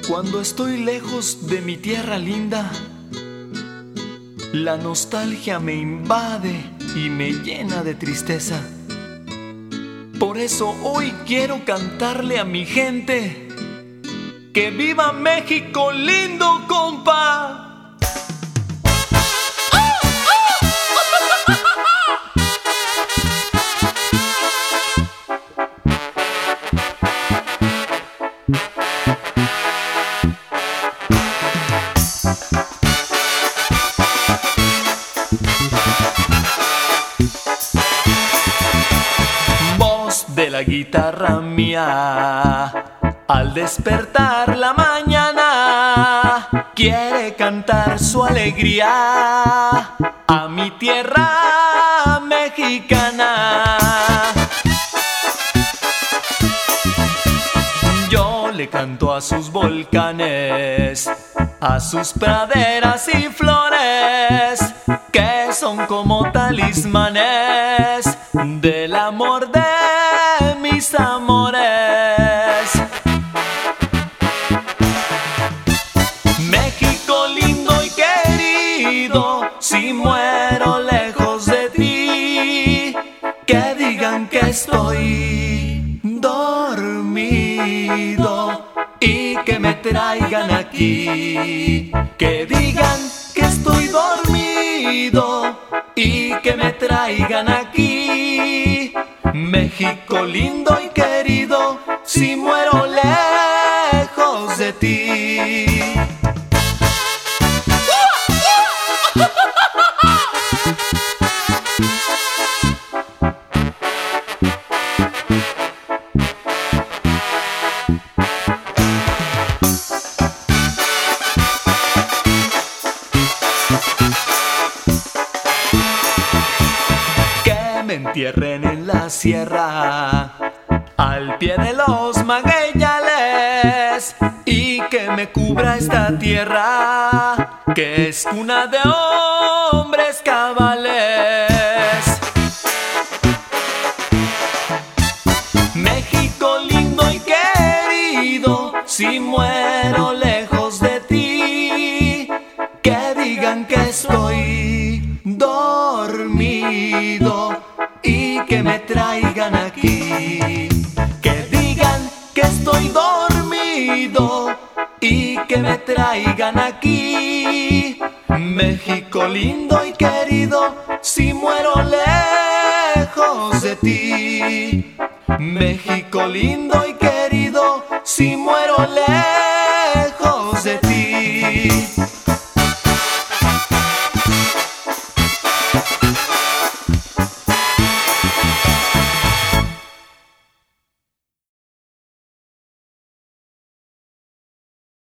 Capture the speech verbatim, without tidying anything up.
Cuando estoy lejos de mi tierra linda, la nostalgia me invade y me llena de tristeza. Por eso hoy quiero cantarle a mi gente: ¡que viva México lindo, compa! De la guitarra mía, al despertar la mañana, quiere cantar su alegría a mi tierra mexicana. Yo le canto a sus volcanes, a sus praderas y flores, que son como talismanes del amor de mis amores. México lindo y querido, si muero lejos de ti, que digan que estoy dormido y que me traigan aquí. Que digan que estoy dormido y que me traigan aquí. México lindo y querido, si muero lejos de ti. Me entierren en la sierra, al pie de los magueyales, y que me cubra esta tierra, que es cuna de hombres cabales. México lindo y querido, si muero lejos de ti, que digan que estoy dormido y que me traigan aquí. Que digan que estoy dormido y que me traigan aquí. México lindo y querido, si muero lejos de ti. México lindo y querido, si muero lejos de ti.